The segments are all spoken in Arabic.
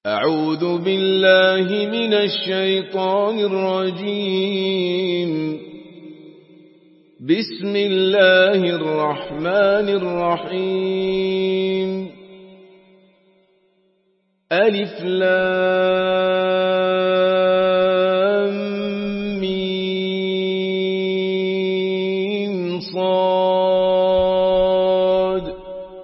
أعوذ بالله من الشيطان الرجيم. بسم الله الرحمن الرحيم. ألف لام ميم صاد.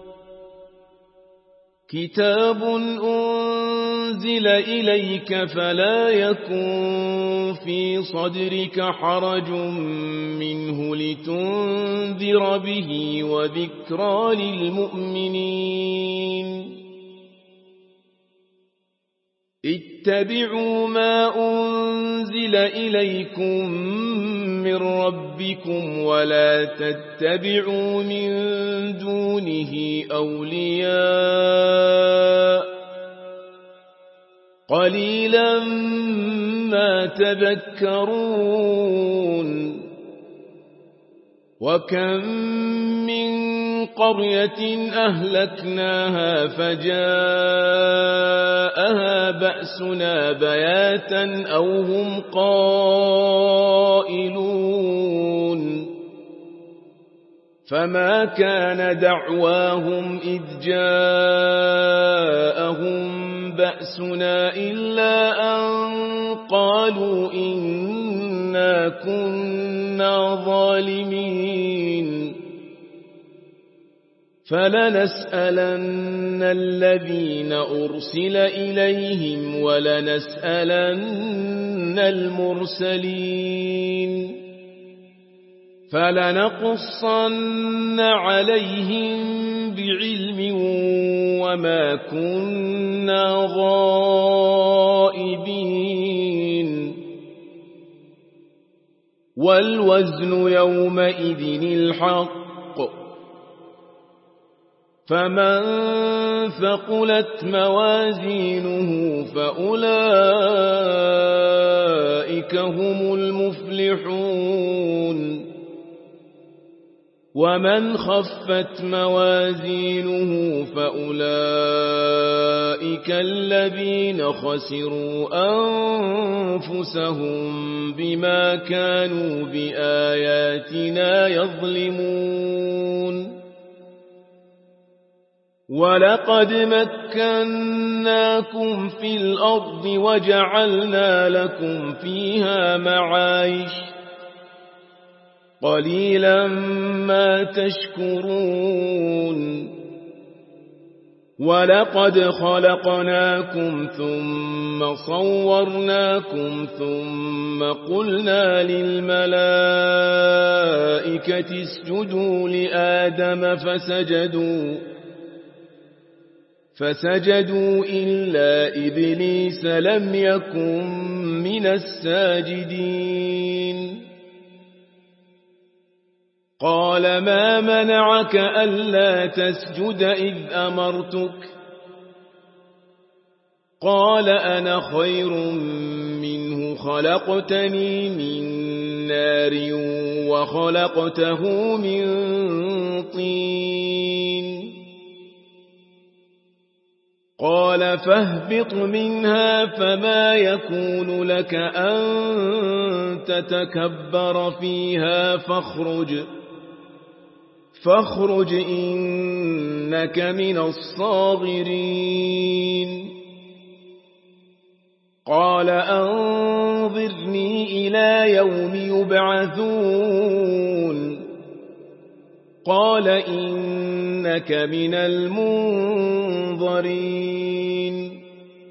كتاب أنزل إليك فلا يكن في صدرك حرج منه لتنذر به وذكرى للمؤمنين. اتبعوا ما أنزل إليكم من ربكم ولا تتبعوا من دونه أولياء قليلا ما تذكرون. وكم من قرية أهلكناها فجاءها بأسنا بياتا أو هم قائلون. فما كان دعواهم إذ جاءهم بأسنا إلا أن قالوا إنا كنا ظالمين. فلنسألن الذين أرسل إليهم ولنسألن المرسلين. فلنقصن عليهم بعلم وما كنا غائبين. والوزن يومئذ الحق. فمن ثقلت موازينه فأولئك هم المفلحون. ومن خفت موازينه فأولئك الذين خسروا أنفسهم بما كانوا بآياتنا يظلمون. ولقد مكناكم في الأرض وجعلنا لكم فيها معايش قليلا ما تشكرون. ولقد خلقناكم ثم صورناكم ثم قلنا للملائكة اسجدوا لآدم فسجدوا إلا إبليس لم يكن من الساجدين. قال ما منعك ألا تسجد إذ أمرتك؟ قال أنا خير منه خلقتني من نار وخلقته من طين. قال فاهبط منها فما يكون لك أن تتكبر فيها فاخرج إنك من الصاغرين. قال أنظرني إلى يوم يبعثون. قال إنك من المنظرين.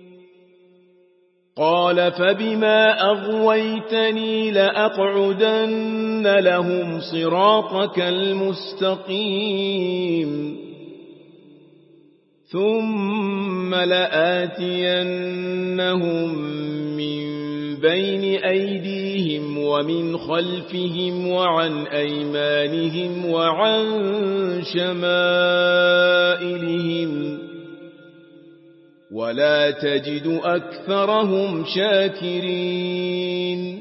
قال فبما أغويتني لأقعدن لهم صراطك المستقيم ثم لآتينهم من بين أيديهم ومن خلفهم وعن أيمانهم وعن شمائلهم ولا تجد أكثرهم شاكرين.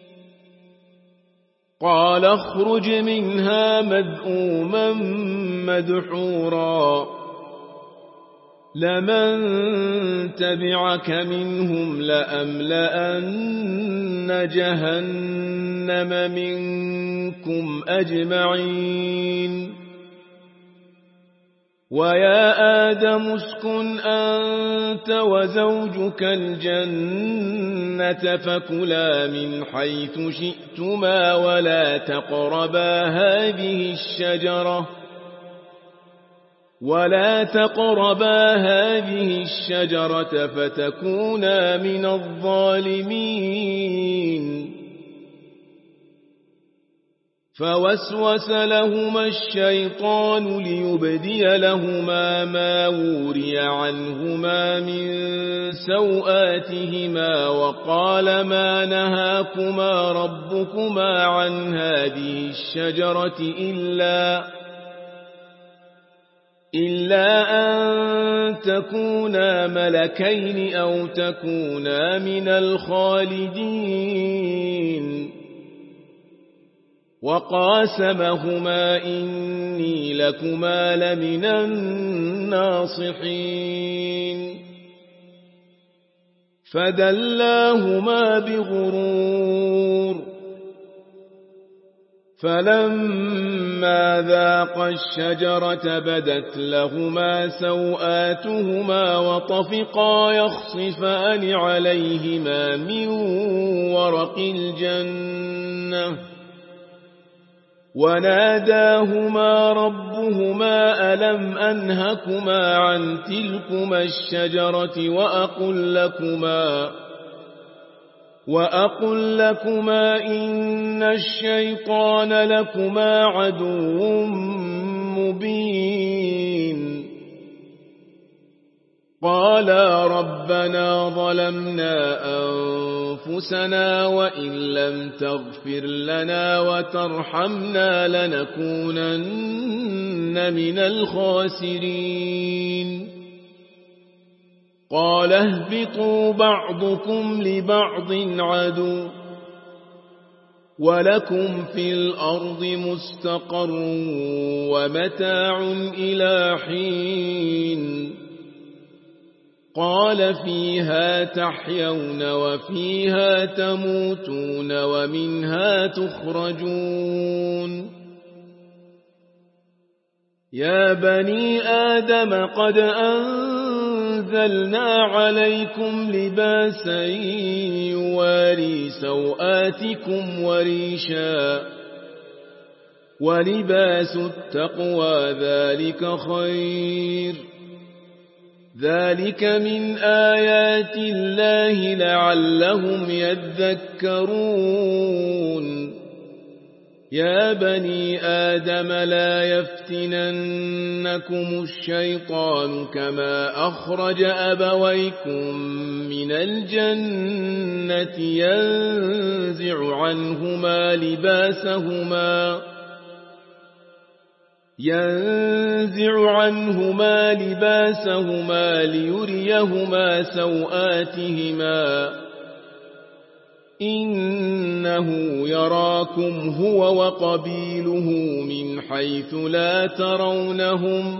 قال اخرج منها مذءوما مدحورا لمن تبعك منهم لأملأن جهنم منكم أجمعين ويا آدم اسكن أنت وزوجك الجنة فكلا من حيث شئتما ولا تقربا هذه الشجرة فتكونا من الظالمين فوسوس لهما الشيطان ليبدي لهما ما وري عنهما من سوآتهما وقال ما نهاكما ربكما عن هذه الشجرة إلا أن تكونا ملكين أو تكونا من الخالدين وقاسمهما إني لكما لمن الناصحين فدلاهما بغرور فلما ذاقا الشجرة بدت لهما سوآتهما وطفقا يخصفان عليهما من ورق الجنة وناداهما ربهما ألم أنهكما عن تلكما الشجرة وأقل لكما إن الشيطان لكما عدو مبين قالا ربنا ظلمنا أنفسنا وإن لم تغفر لنا وترحمنا لنكونن من الخاسرين قال اهبطوا بعضكم لبعض عدو ولكم في الأرض مستقر ومتاع إلى حين قال فيها تحيون وفيها تموتون ومنها تخرجون يا بني آدم قد أنزلنا عليكم لباسا يواري سوآتكم وريشا ولباس التقوى ذلك خير ذلك من آيات الله لعلهم يذكرون يا بني آدم لا يفتننكم الشيطان كما أخرج أبويكم من الجنة ينزع عنهما لباسهما ليريهما سوآتهما إنه يراكم هو وقبيله من حيث لا ترونهم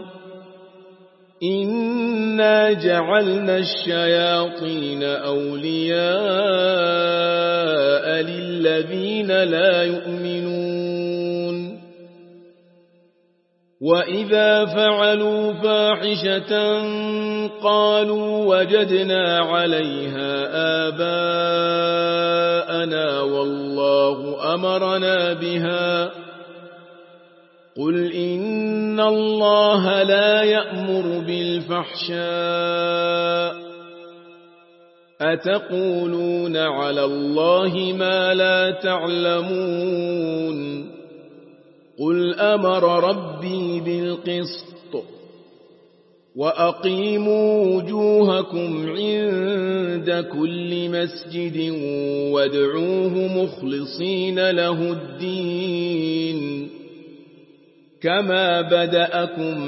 إنا جعلنا الشياطين أولياء للذين لا يؤمنون وإذا فعلوا فاحشة قالوا وجدنا عليها آباءنا والله أمرنا بها قل إن الله لا يأمر بالفحشاء أتقولون على الله ما لا تعلمون قل أمر ربي بالقسط وأقيموا وجوهكم عند كل مسجد وادعوه مخلصين له الدين كما بدأكم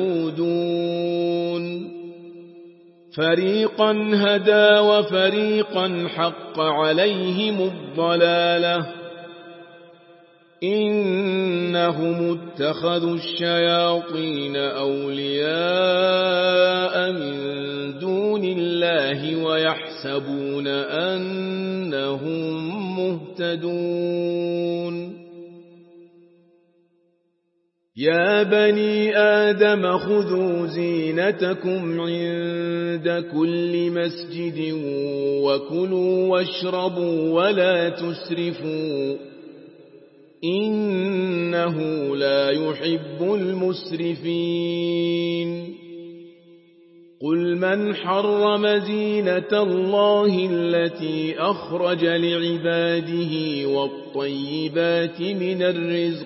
تعودون فريقا هدى وفريقا حق عليهم الضلالة إنهم اتخذوا الشياطين أولياء من دون الله ويحسبون أنهم مهتدون يا بني آدم خذوا زينتكم عند كل مسجد وكلوا واشربوا ولا تسرفوا إنه لا يحب المسرفين قل من حرم زينة الله التي أخرج لعباده والطيبات من الرزق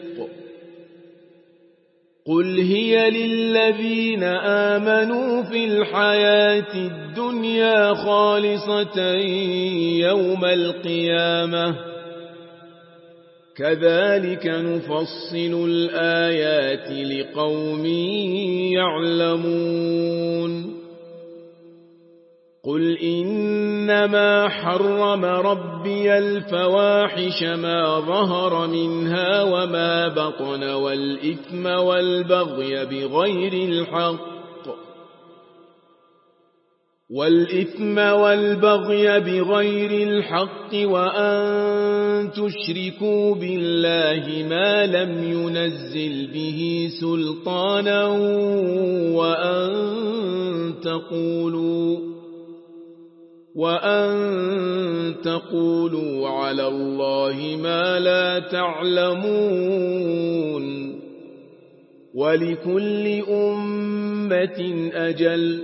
قل هي للذين آمنوا في الحياة الدنيا خالصة يوم القيامة كذلك نفصل الآيات لقوم يعلمون قل إنما حرم ربي الفواحش ما ظهر منها وما بطن والإثم والبغي بغير الحق وأن تشركوا بالله ما لم ينزل به سلطانا وأن تقولوا على الله ما لا تعلمون ولكل أمة أجل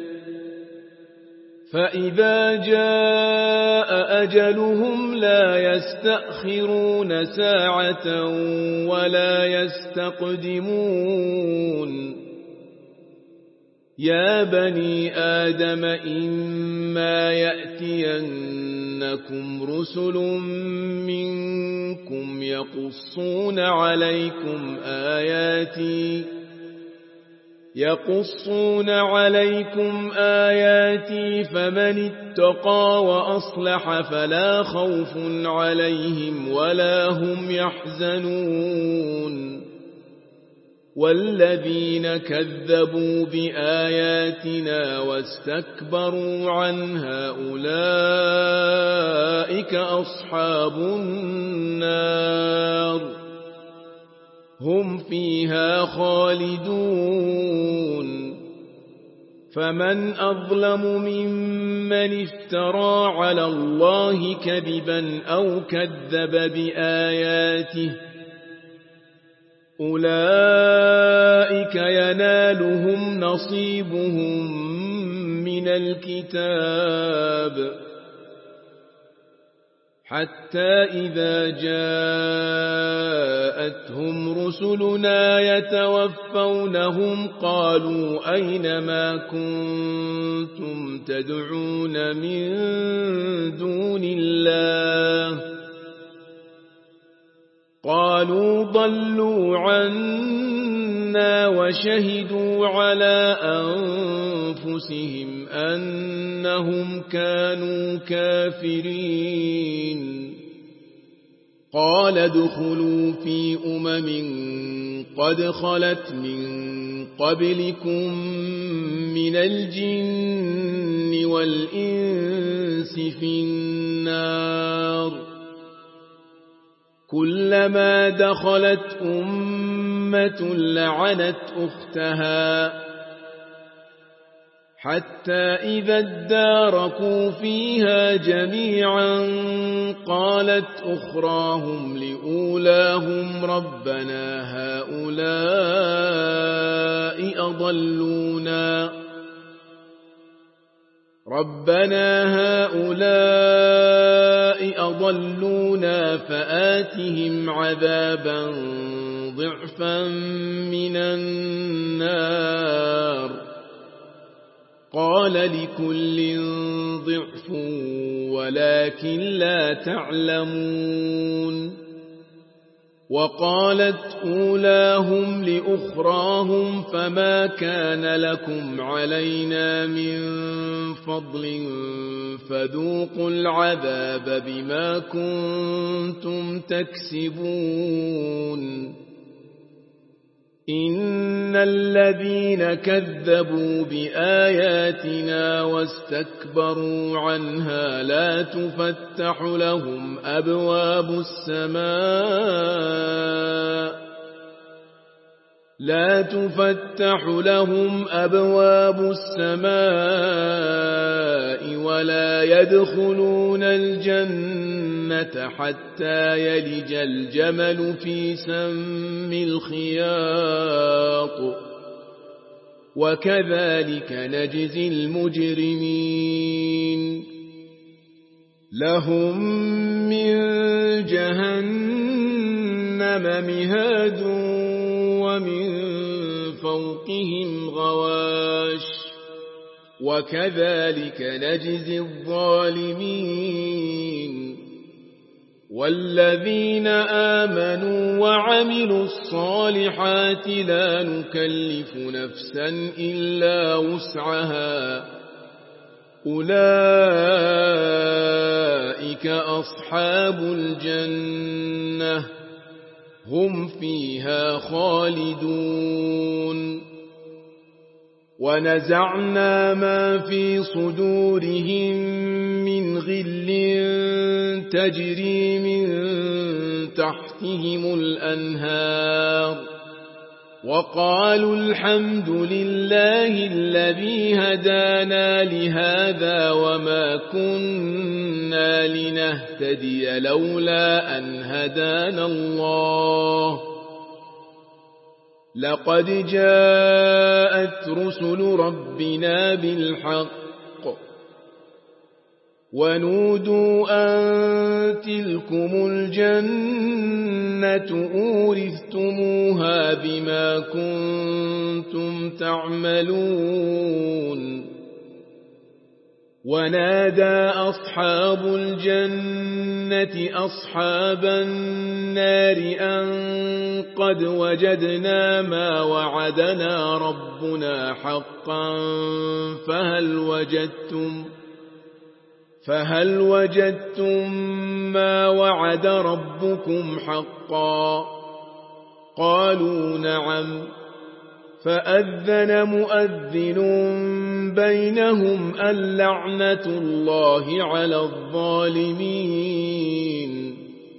فإذا جاء أجلهم لا يستأخرون ساعة ولا يستقدمون يا بني آدم إما يأتينكم رسل منكم يقصون عليكم آياتي فمن اتقى وأصلح فلا خوف عليهم ولا هم يحزنون والذين كذبوا بآياتنا واستكبروا عنها أولئك أصحاب النار هم فيها خالدون فمن أظلم ممن افترى على الله كذبا أو كذب بآياته أولئك ينالهم نصيبهم من الكتاب حتى إذا جاءتهم رسلنا يتوفونهم قالوا أين ما كنتم تدعون من دون الله قالوا ضلوا عنا وشهدوا على أنفسهم أنهم كانوا كافرين قال ادخلوا في قد خلت من قبلكم من الجن والإنس في النار كلما دخلت أمة لعنت أختها حتى إذا اداركوا فيها جميعا قالت أخراهم لأولاهم ربنا هؤلاء أضلونا فآتهم عذابا ضعفا من النار قال لكل ضعف ولكن لا تعلمون وقالت أولاهم لأخراهم فما كان لكم علينا من فضل فذوقوا العذاب بما كنتم تكسبون إن الذين كذبوا بآياتنا واستكبروا عنها لا تفتح لهم أبواب السماء ولا يدخلون الجنة حتى يلج الجمل في سم الخياط وكذلك نجزي المجرمين لهم من جهنم مهاد ومن فوقهم غواش وكذلك نجزي الظالمين والذين آمنوا وعملوا الصالحات لا نكلف نفسا إلا وسعها أولئك أصحاب الجنة هم فيها خالدون ونزعنا ما في صدورهم من غل تجري من تحتهم الأنهار وقالوا الحمد لله الذي هدانا لهذا وما كنا لنهتدي لولا أن هدانا الله لقد جاءت رسل ربنا بالحق ونودوا أن تلكم الجنة أورثتموها بما كنتم تعملون ونادى أصحاب الجنة أصحاب النار أن قد وجدنا ما وعدنا ربنا حقا فهل وجدتم ما وعد ربكم حقا قالوا نعم فأذن مؤذن بينهم اللعنة الله على الظالمين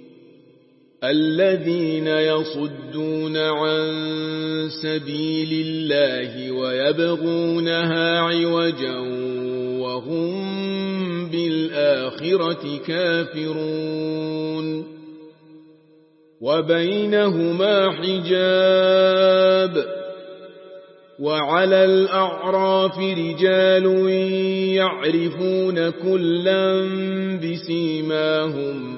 الذين يصدون عن سبيل الله ويبغونها عوجا وهم بالآخرة كافرون وبينهما حجاب وعلى الأعراف رجال يعرفون كلا بسيماهم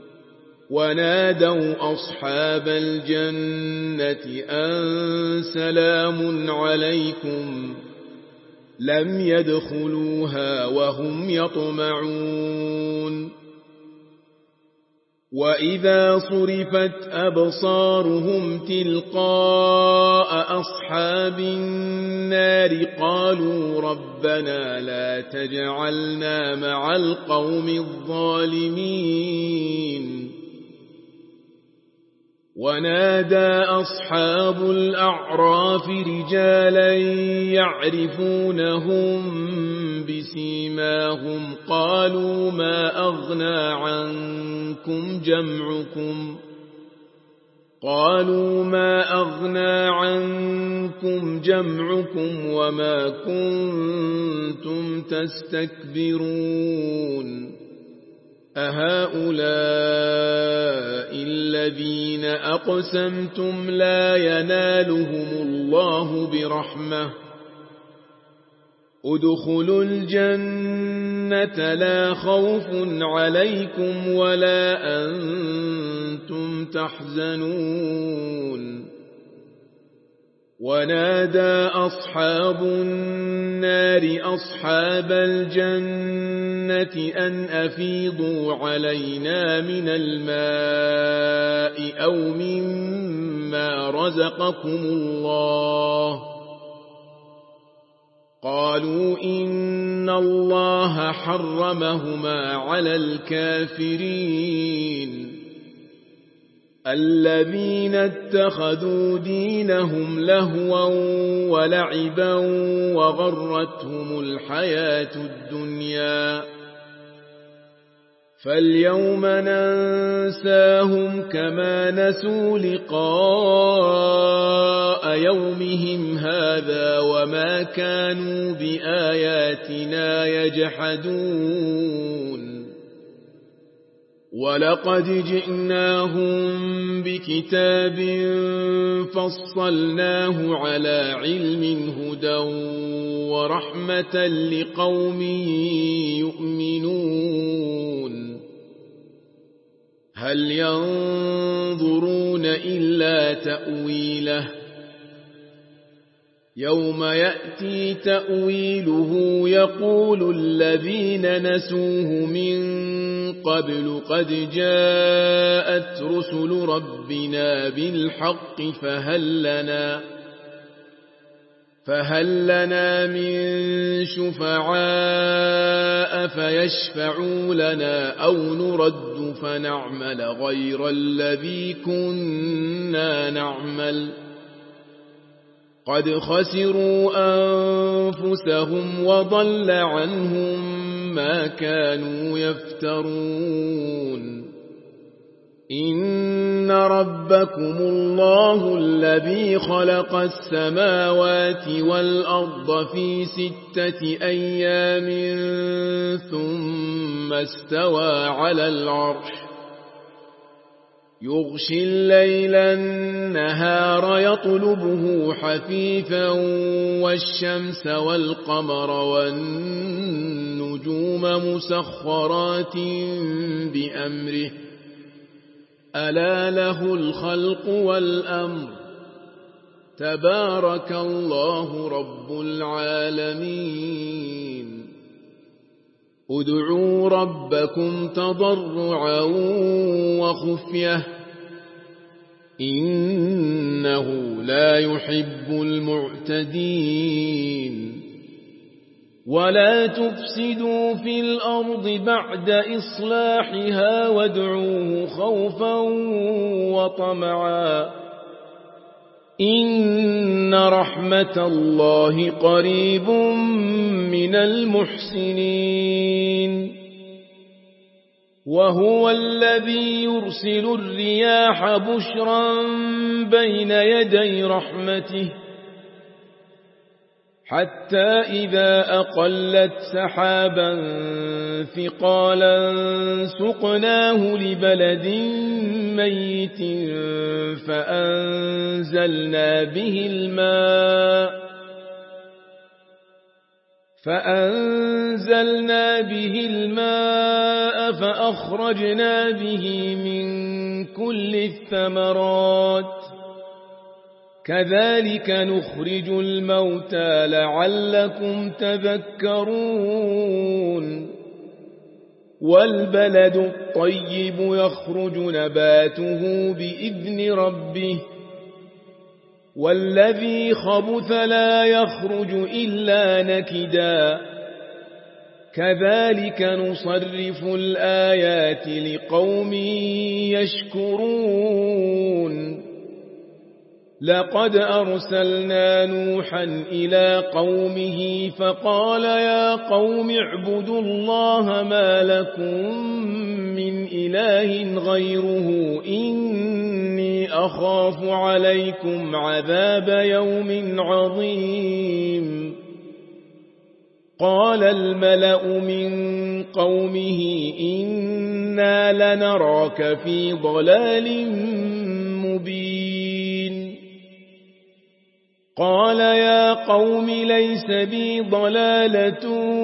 ونادوا أصحاب الجنة أن سلام عليكم لم يدخلوها وهم يطمعون وإذا صرفت أبصارهم تلقاء أصحاب النار قالوا ربنا لا تجعلنا مع القوم الظالمين ونادى أصحاب الأعراف رجالا يعرفونهم بسيماهم قالوا ما أغنى عنكم جمعكم وما كنتم تستكبرون أهؤلاء الذين أقسمتم لا ينالهم الله برحمة ادخلوا الجنة لا خوف عليكم ولا أنتم تحزنون ونادى أصحاب النار أصحاب الجنة أن أفيضوا علينا من الماء أو مما رزقكم الله قالوا إن الله حرمهما على الكافرين الذين اتخذوا دينهم لهوا ولعبا وغرتهم الحياة الدنيا فاليوم ننساهم كما نسوا لقاء يومهم هذا وما كانوا بآياتنا يجحدون ولقد جئناهم بكتاب فصلناه على علم هدى ورحمة لقوم يؤمنون هل ينظرون إلا تأويله يوم يأتي تأويله يقول الذين نسوه من قبل قد جاءت رسل ربنا بالحق فهل لنا من شفعاء فيشفعوا لنا أو نرد فنعمل غير الذي كنا نعمل قد خسروا أنفسهم وضل عنهم ما كانوا يفترون إن ربكم الله الذي خلق السماوات والأرض في 6 أيام ثم استوى على العرش يغشي الليل النهار يطلبه حثيثا والشمس والقمر والنجوم مسخرات بأمره ألا له الخلق والأمر تبارك الله رب العالمين ادعوا ربكم تضرعا وخفية إنه لا يحب المعتدين ولا تفسدوا في الأرض بعد إصلاحها وادعوه خوفا وطمعا إن رحمة الله قريب من المحسنين وهو الذي يرسل الرياح بشرا بين يدي رحمته حتى إذا أقلت سحابا ثقالا سقناه لبلد ميت فأنزلنا به الماء فأخرجنا به من كل الثمرات كذلك نخرج الموتى لعلكم تذكرون والبلد الطيب يخرج نباته بإذن ربه والذي خبث لا يخرج إلا نكدا كذلك نصرف الآيات لقوم يشكرون لقد أرسلنا نوحا إلى قومه فقال يا قوم اعبدوا الله ما لكم من إله غيره إني أخاف عليكم عذاب يوم عظيم قال الملأ من قومه إنا لنراك في ضلال مبين قال يا قوم ليس بي ضلالة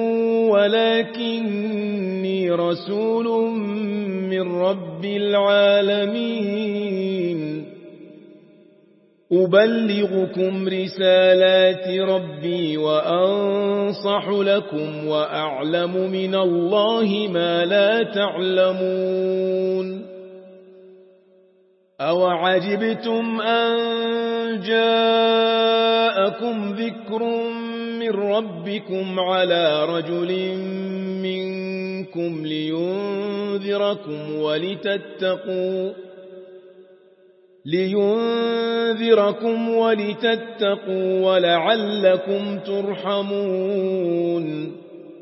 ولكني رسول من رب العالمين أبلغكم رسالات ربي وأنصح لكم وأعلم من الله ما لا تعلمون أوعجبتم أن جاءكم ذكر من ربكم على رجل منكم لينذركم ولتتقوا ولعلكم ترحمون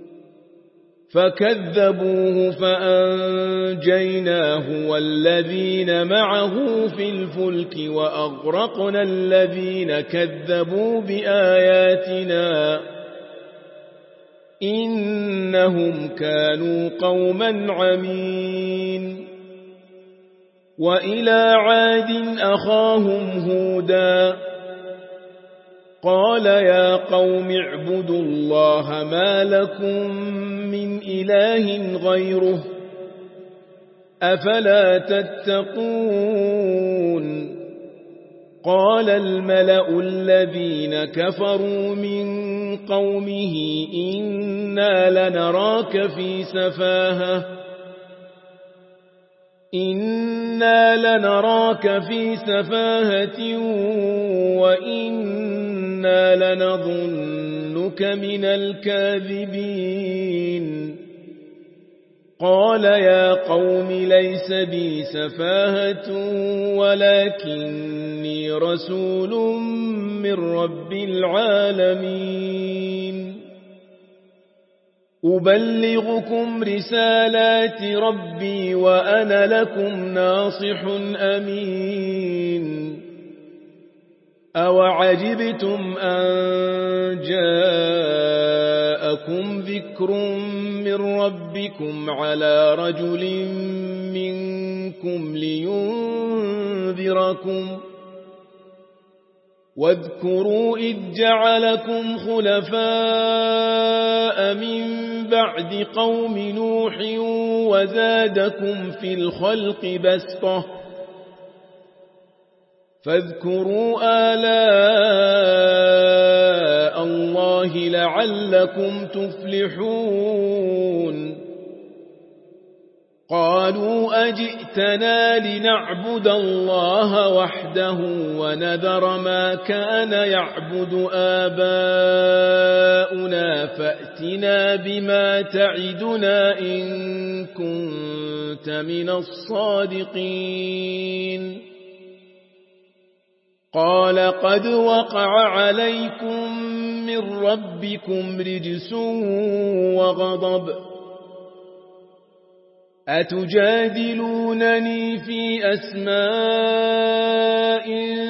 فكذبوه فأنجيناه والذين معه في الفلك وأغرقنا الذين كذبوا بآياتنا إنهم كانوا قوما عمين وإلى عاد أخاهم هودا قال يا قوم اعبدوا الله ما لكم من إله غيره أفلا تتقون قال الملأ الذين كفروا من قومه إنا لنراك في سفاهة وإنا لنظنك من الكاذبين قال يا قوم ليس بي سفاهة ولكني رسول من رب العالمين أبلغكم رسالات ربي وأنا لكم ناصح أمين أوعجبتم أن جاءكم ذكر من ربكم على رجل منكم لينذركم واذكروا إذ جعلكم خلفاء من بعد قوم نوح وزادكم في الخلق بسطة فاذكروا آلاء الله لعلكم تفلحون قالوا أجئتنا لنعبد الله وحده ونذر ما كان يعبد آباؤنا فأتنا بما تعدنا إن كنت من الصادقين قال قد وقع عليكم من ربكم رجس وغضب أتجادلونني في أسماء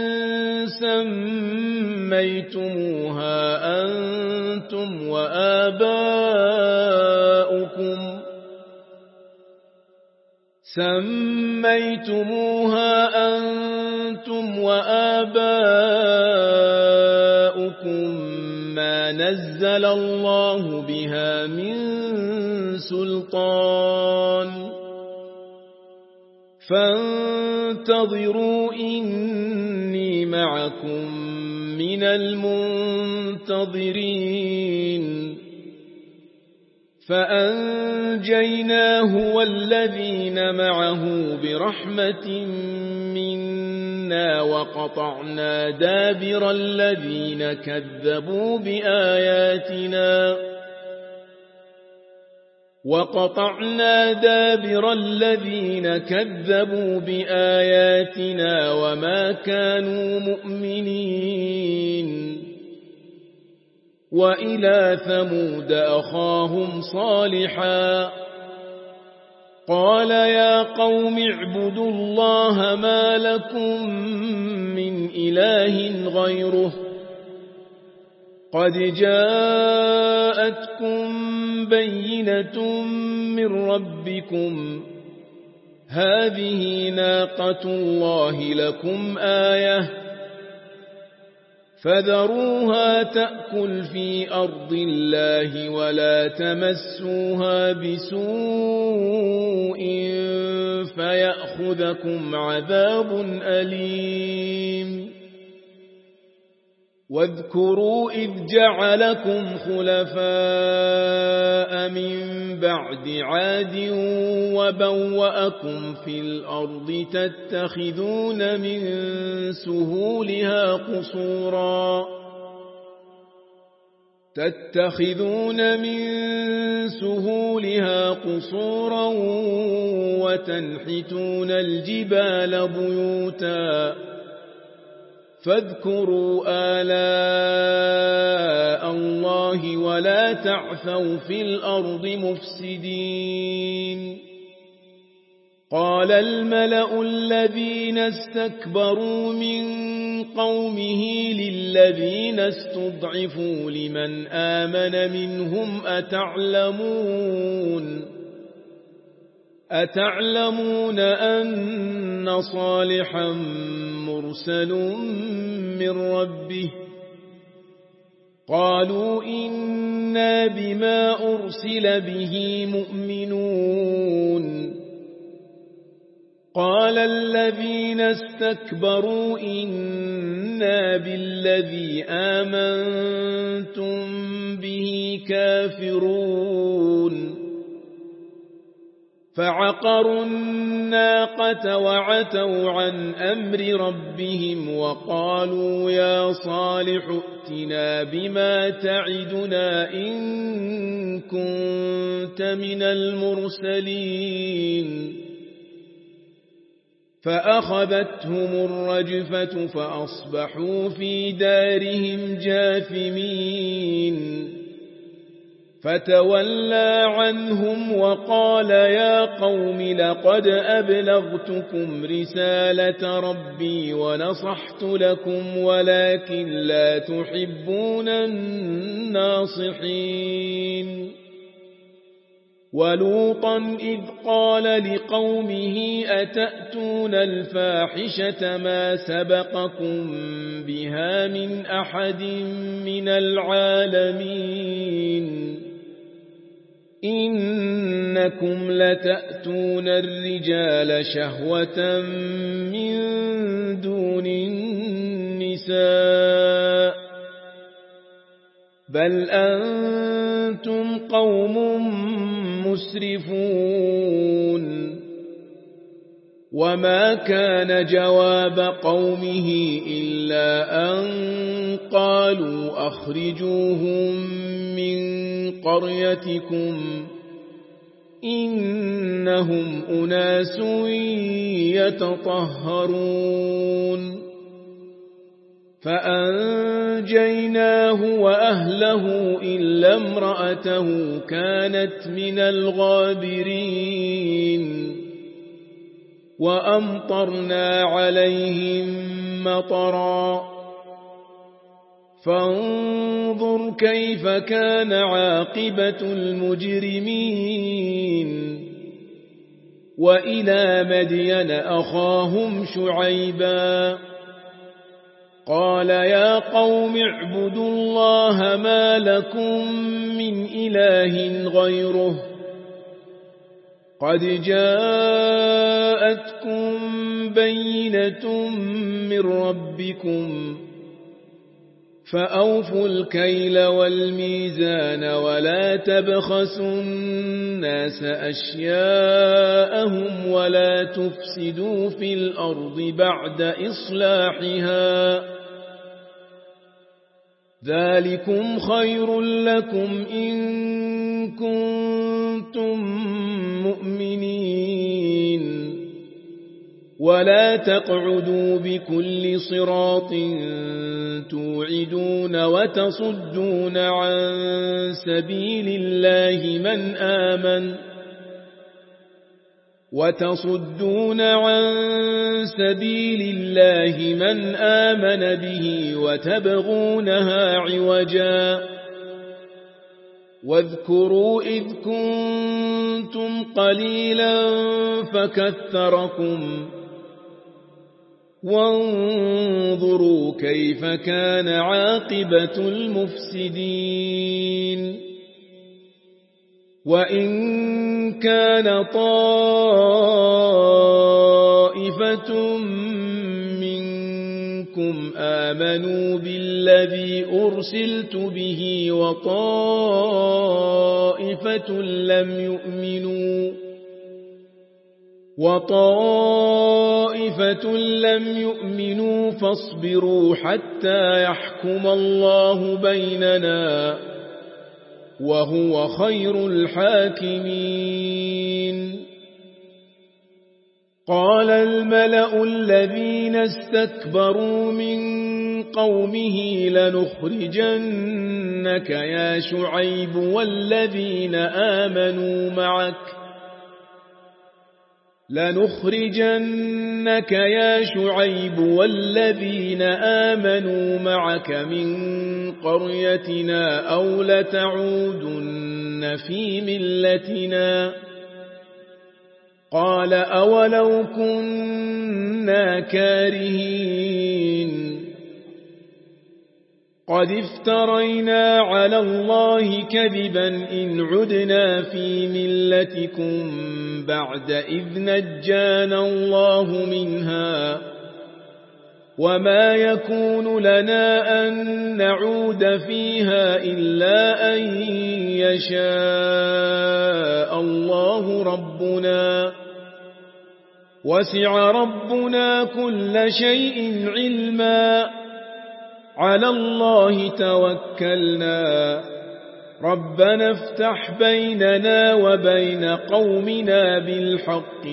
سميتموها أنتم وآباؤكم ما نزل الله بها من سلطان فانتظروا إني معكم من المنتظرين فأنجيناه والذين معه برحمة منا وقطعنا دابر الذين كذبوا بآياتنا وما كانوا مؤمنين وإلى ثمود أخاهم صالحا قال يا قوم اعبدوا الله ما لكم من إله غيره قد جاءتكم بينة من ربكم هذه ناقة الله لكم آية فذروها تأكل في أرض الله ولا تمسوها بسوء فيأخذكم عذاب أليم واذكروا إذ جعلكم خلفاء من بعد عاد وبوأكم في الأرض تتخذون من سهولها قصورا وتنحتون الجبال بيوتا فاذكروا آلاء الله ولا تعثوا في الأرض مفسدين قال الملأ الذين استكبروا من قومه للذين استضعفوا لمن آمن منهم أتعلمون أن صالحا مرسل من ربه قالوا إنا بما أرسل به مؤمنون قال الذين استكبروا إنا بالذي آمنتم به كافرون فعقروا الناقة وعتوا عن أمر ربهم وقالوا يا صالح ائتنا بما تعدنا إن كنت من المرسلين فأخذتهم الرجفة فأصبحوا في دارهم جاثمين فتولى عنهم وقال يا قوم لقد أبلغتكم رسالة ربي ونصحت لكم ولكن لا تحبون الناصحين ولوطا إذ قال لقومه أتأتون الفاحشة ما سبقكم بها من أحد من العالمين إنكم لتأتون الرجال شهوة من دون النساء بل أنتم قوم مسرفون وما كان جواب قومه إلا أن قالوا أخرجوهم من قريتكم إنهم أناس يتطهرون فأنجيناه وأهله إلا امرأته كانت من الغابرين وأمطرنا عليهم مطرا فانظر كيف كان عاقبة المجرمين وإلى مدين أخاهم شعيبا قال يا قوم اعبدوا الله ما لكم من إله غيره قد جاءتكم بينة من ربكم فأوفوا الكيل والميزان ولا تبخسوا الناس أشياءهم ولا تفسدوا في الأرض بعد إصلاحها ذلكم خير لكم إن كنتم مؤمنين ولا تقعدوا بكل صراط توعدون وتصدون عن سبيل الله من آمن به وتبغونها عوجا واذكروا إذ كنتم قليلا فكثركم وانظروا كيف كان عاقبة المفسدين وإن كان طائفة منكم آمنوا بالذي أرسلت به وطائفة لم يؤمنوا فاصبروا حتى يحكم الله بيننا وهو خير الحاكمين. قال الملأ الذين استكبروا من قومه لنخرجنك يا شعيب والذين آمنوا معك من قريتنا أو لتعودن في ملتنا. قال أولو كنا كارهين قد افترينا على الله كذبا إن عدنا في ملتكم بعد إذ نجانا الله منها وما يكون لنا أن نعود فيها إلا أن يشاء الله ربنا وسع ربنا كل شيء علما على الله توكلنا ربنا افتح بيننا وبين قومنا بالحق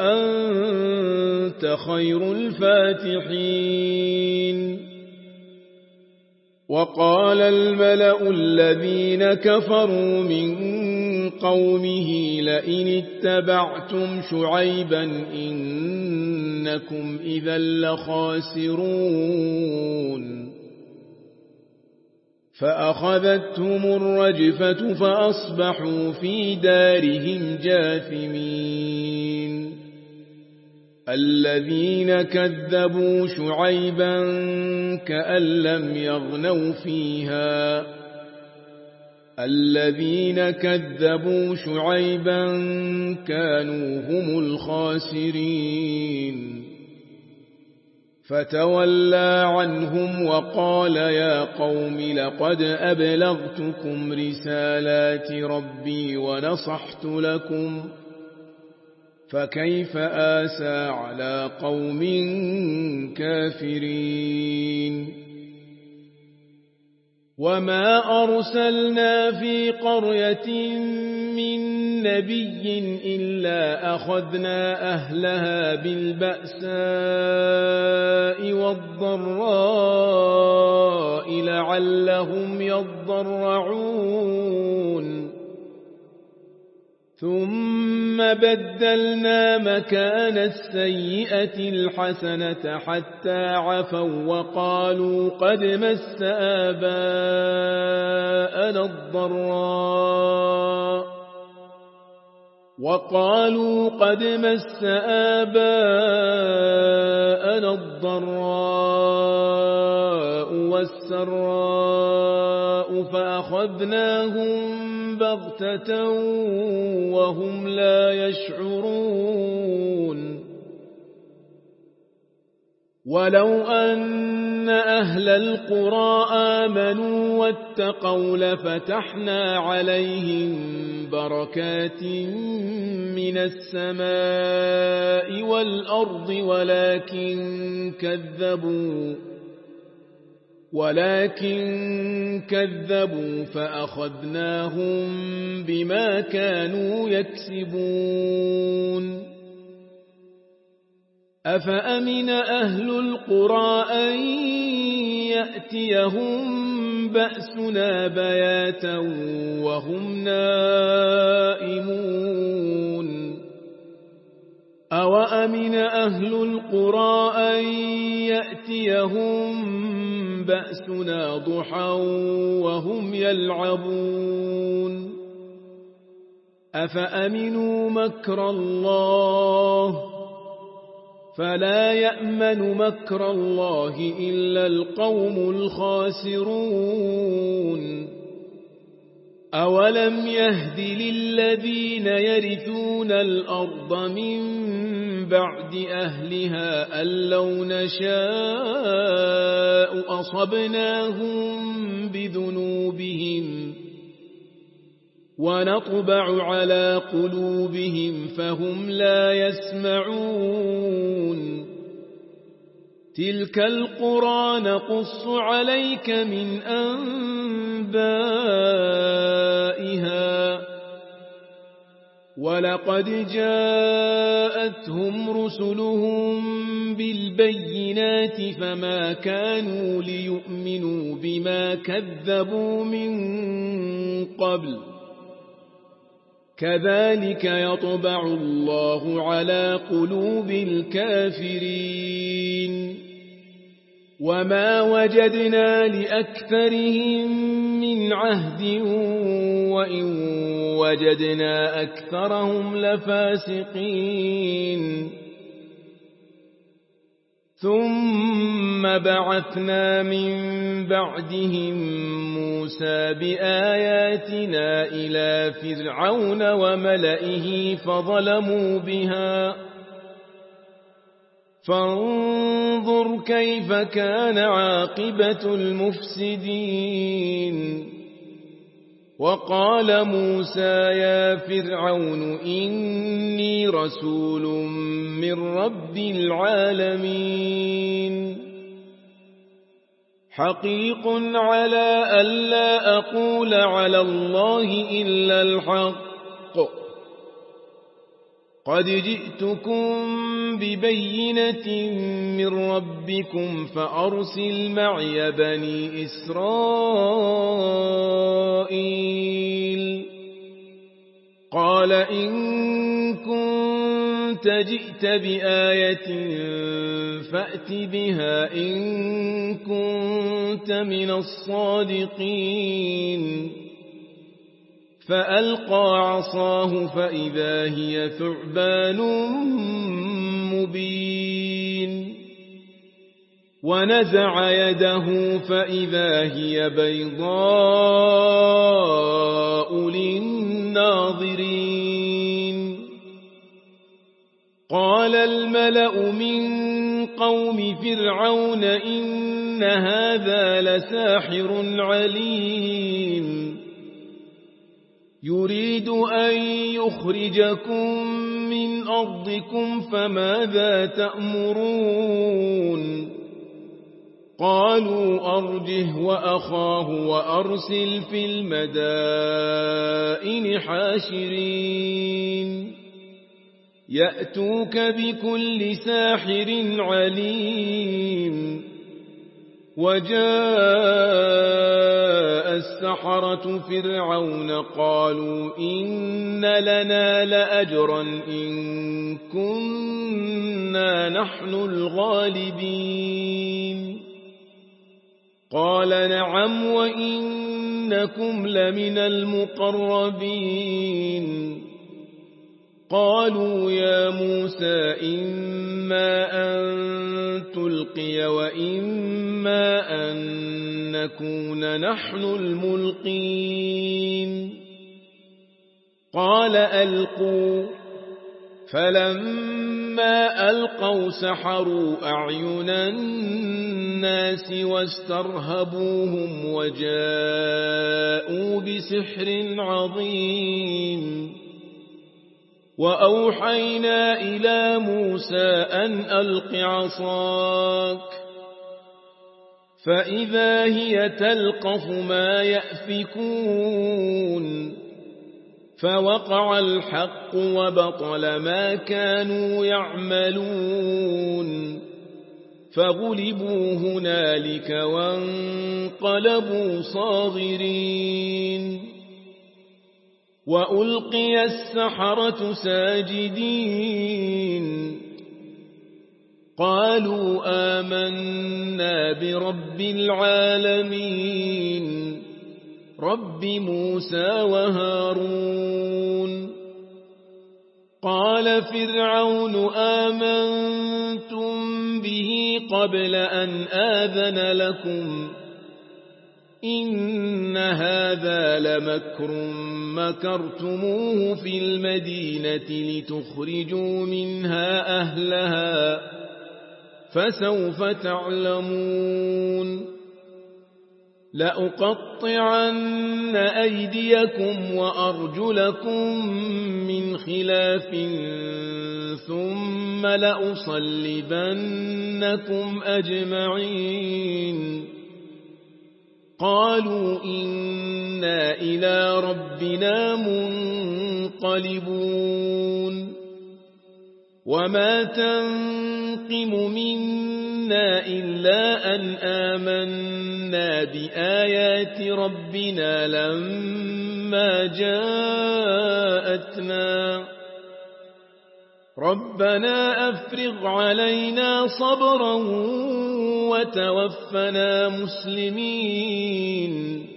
وأنت خير الفاتحين. وقال الملأ الذين كفروا من قومه لئن اتبعتم شعيبا إنكم إذا لخاسرون. فأخذتهم الرجفة فأصبحوا في دارهم جاثمين. الذين كذبوا شعيبا كأن لم يغنوا فيها الذين كذبوا شعيبا كانوا هم الخاسرين. فتولى عنهم وقال يا قوم لقد أبلغتكم رسالات ربي ونصحت لكم فكيف آسى على قوم كافرين. وما أرسلنا في قرية من نبي إلا أخذنا أهلها بالبأساء والضراء لعلهم يضرعون ثم بدلنا مكان السيئة الحسنة حتى عفوا وقالوا قد مس آباءنا الضراء والسراء فأخذناهم بغتة وهم لا يشعرون. ولو أن أهل القرى آمنوا واتقوا لفتحنا عليهم بركات من السماء والأرض ولكن كذبوا فأخذناهم بما كانوا يكسبون. أفأمن أهل القرى أن يأتيهم بأسنا بياتا وهم نائمون أوأمن أهل القرى أن يأتيهم بأسنا ضحى وهم يلعبون أفأمنوا مكر الله فلا يأمن مكر الله إلا القوم الخاسرون. أولم يهد للذين يرثون الأرض من بعد أهلها أن لو نشاء أصبناهم بذنوبهم ونطبع على قلوبهم فهم لا يسمعون تلك القرى نقص عليك من أنبائها ولقد جاءتهم رسلهم بالبينات فما كانوا ليؤمنوا بما كذبوا من قبل كذلك يطبع الله على قلوب الكافرين وما وجدنا لأكثرهم من عهد وإن وجدنا أكثرهم لفاسقين ثم بعثنا من بعدهم موسى بآياتنا إلى فرعون وملئه فظلموا بها فانظر كيف كان عاقبة المفسدين وقال موسى يا فرعون إني رسول من رب العالمين حقيق على ألا أقول على الله إلا الحق قد جئتكم ببينة من ربكم فأرسل معي بني إسرائيل قال إن كنت جئت بآية فأت بها إن كنت من الصادقين فألقى عصاه فإذا هي ثعبان مبين ونزع يده فإذا هي بيضاء للناظرين قال الملأ من قوم فرعون إن هذا لساحر عليم يريد أن يخرجكم من أرضكم فماذا تأمرون قالوا أرجه وأخاه وأرسل في المدائن حاشرين يأتوك بكل ساحر عليم وجاء السحرة فرعون قالوا إن لنا لأجرا إن كنا نحن الغالبين قال نعم وإنكم لمن المقربين قالوا يا موسى إما أن تلقي وإما أن نكون نحن الملقين قال ألقوا فلما ألقوا سحروا أعين الناس واسترهبوهم وجاءوا بسحر عظيم وأوحينا إلى موسى أن ألق عصاك فإذا هي تلقف ما يأفكون فوقع الحق وبطل ما كانوا يعملون فغلبوا هنالك وانقلبوا صاغرين وألقي السحرة ساجدين قالوا آمنا برب العالمين رب موسى وهارون قال فرعون آمنتم به قبل أن آذن لكم إن هذا لمكر مكرتموه في المدينة لتخرجوا منها أهلها فسوف تعلمون لأقطعن أيديكم وأرجلكم من خلاف ثم لأصلبنكم أجمعين قالوا إنا إلى ربنا منقلبون وما تنقم منا إلا أن آمنا بآيات ربنا لما جاءتنا ربنا أفرغ علينا صبرا وتوفنا مسلمين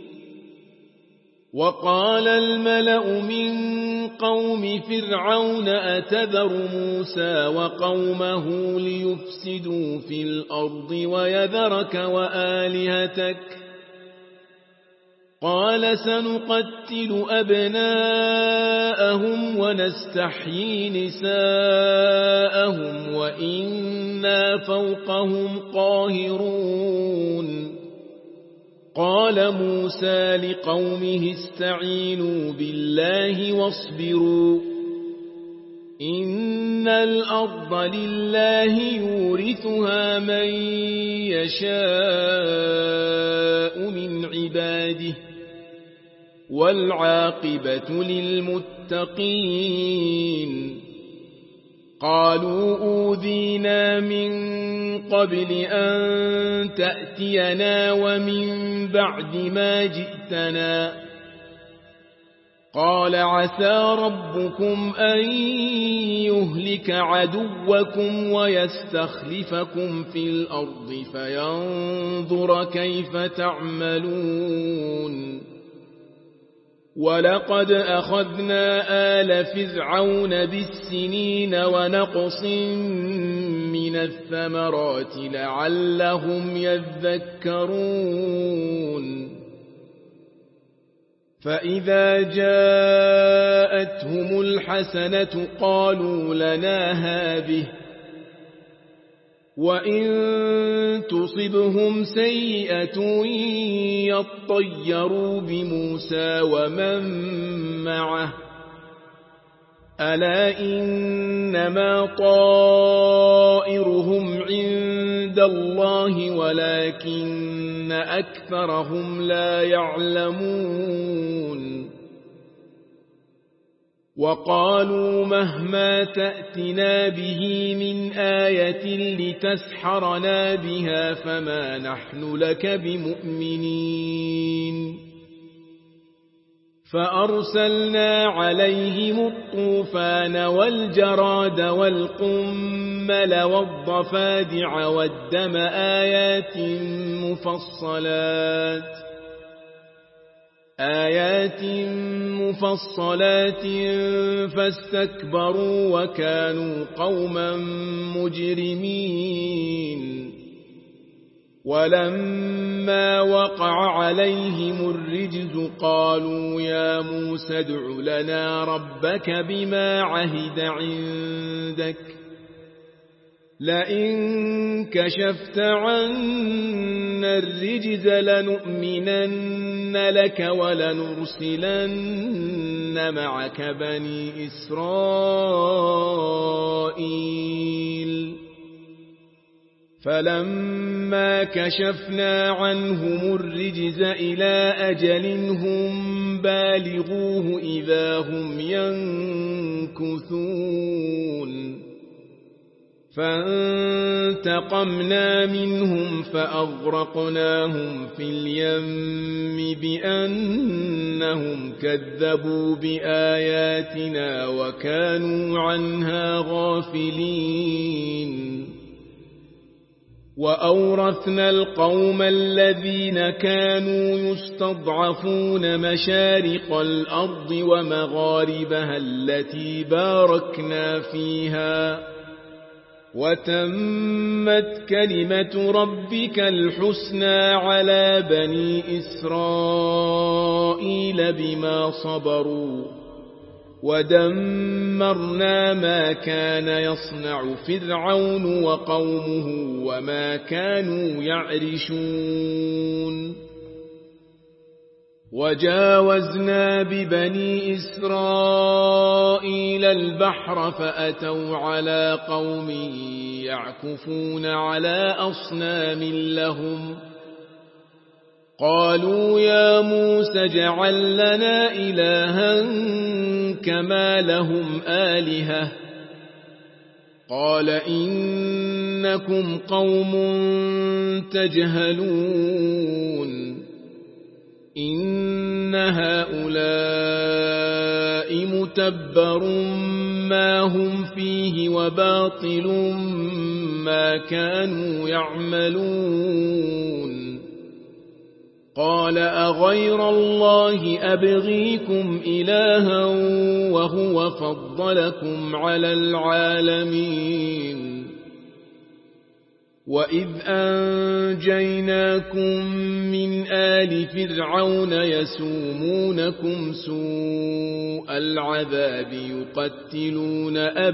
وقال الملأ من قوم فرعون أتذر موسى وقومه ليفسدوا في الأرض ويذرك وآلهتك قال سنقتل أبناءهم ونستحيي نساءهم وإنا فوقهم قاهرون قال موسى لقومه استعينوا بالله واصبروا إن الأرض لله يورثها من يشاء من عباده والعاقبة للمتقين قالوا أوذينا من قبل أن تأتينا ومن بعد ما جئتنا قال عسى ربكم أن يهلك عدوكم ويستخلفكم في الأرض فينظر كيف تعملون ولقد أخذنا آل فرعون بالسنين ونقص من الثمرات لعلهم يذكرون فإذا جاءتهم الحسنة قالوا لنا هذه وإن تصبهم سيئة يطيروا بموسى ومن معه ألا إنما طائرهم عند الله ولكن أكثرهم لا يعلمون وقالوا مهما تأتنا به من آية لتسحرنا بها فما نحن لك بمؤمنين فأرسلنا عليهم الطوفان والجراد والقمل والضفادع والدم آيات مفصلات فاستكبروا وكانوا قوما مجرمين ولما وقع عليهم الرجز قالوا يا موسى ادع لنا ربك بما عهد عندك لئن كشفت عنا الرجز لنؤمنن لك ولنرسلن معك بني إسرائيل فلما كشفنا عنهم الرجز إلى أجل هم بالغوه إذا هم ينكثون فانتقمنا منهم فأغرقناهم في اليم بأنهم كذبوا بآياتنا وكانوا عنها غافلين وأورثنا القوم الذين كانوا يستضعفون مشارق الأرض ومغاربها التي باركنا فيها وتمت كلمة ربك الحسنى على بني إسرائيل بما صبروا ودمرنا ما كان يصنع فرعون وقومه وما كانوا يعرشون وجاوزنا ببني إسرائيل البحر فأتوا على قوم يعكفون على أصنام لهم قالوا يا موسى اجعل لنا إلها كما لهم آلهة قال إنكم قوم تجهلون إن هؤلاء متبر ما هم فيه وباطل ما كانوا يعملون قال أغير الله أبغيكم إلها وهو فضلكم على العالمين وإذ أنجيناكم من آل فرعون يسومونكم سوء العذاب يقتلون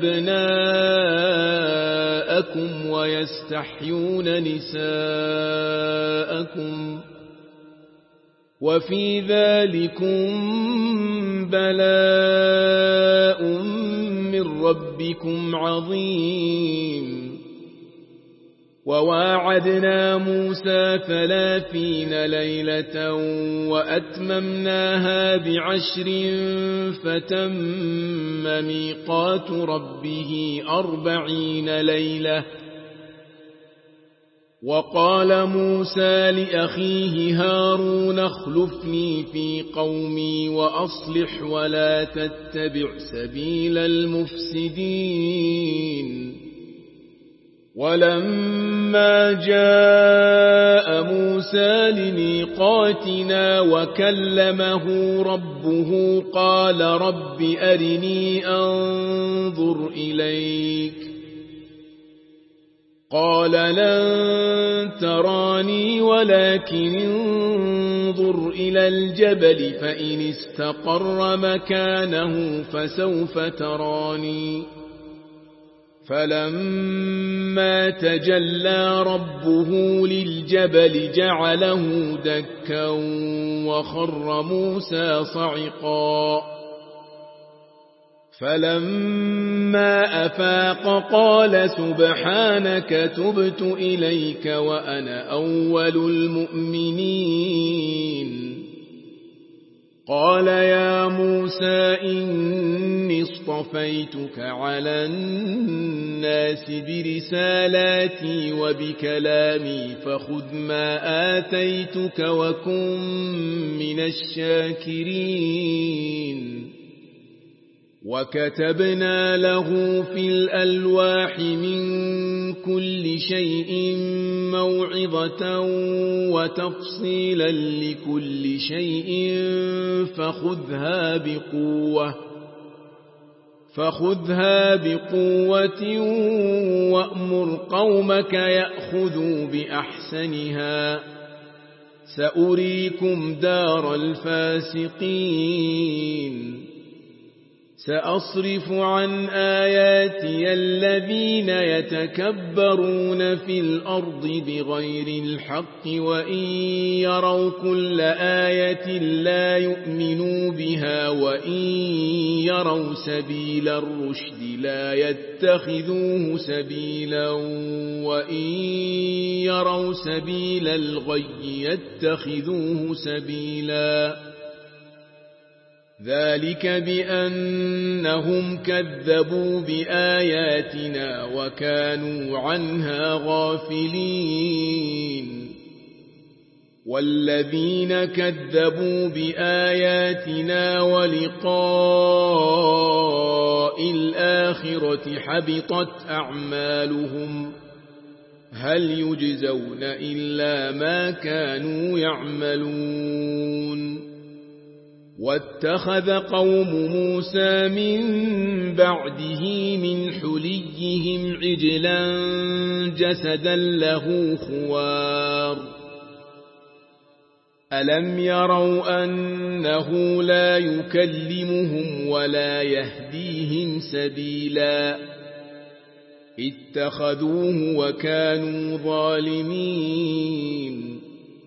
أبناءكم ويستحيون نساءكم وفي ذلكم بلاء من ربكم عظيم وواعدنا موسى 30 ليلة وأتممناها ب10 فتم ميقات ربه 40 ليلة وقال موسى لأخيه هارون اخلفني في قومي وأصلح ولا تتبع سبيل المفسدين ولما جاء موسى لميقاتنا وكلمه ربه قال رب أرني أنظر إليك قال لن تراني ولكن انظر إلى الجبل فإن استقر مكانه فسوف تراني فلما تجلى ربه للجبل جعله دكا وخر موسى صعقا فلما أفاق قال سبحانك تبت إليك وأنا أول المؤمنين قال يا موسى إني اصطفيتك على الناس برسالاتي وبكلامي فخذ ما آتيتك وكن من الشاكرين وكتبنا له في الألواح من كل شيء موعظة وتفصيلا لكل شيء فخذها بقوة وأمر قومك يأخذوا بأحسنها سأريكم دار الفاسقين سأصرف عن آياتي الذين يتكبرون في الأرض بغير الحق وإن يروا كل آية لا يؤمنوا بها وإن يروا سبيل الرشد لا يتخذوه سبيلا وإن يروا سبيل الغي يتخذوه سبيلا ذلك بأنهم كذبوا بآياتنا وكانوا عنها غافلين والذين كذبوا بآياتنا ولقاء الآخرة حبطت أعمالهم هل يجزون إلا ما كانوا يعملون واتخذ قوم موسى من بعده من حليهم عجلا جسدا له خوار ألم يروا أنه لا يكلمهم ولا يهديهم سبيلا اتخذوه وكانوا ظالمين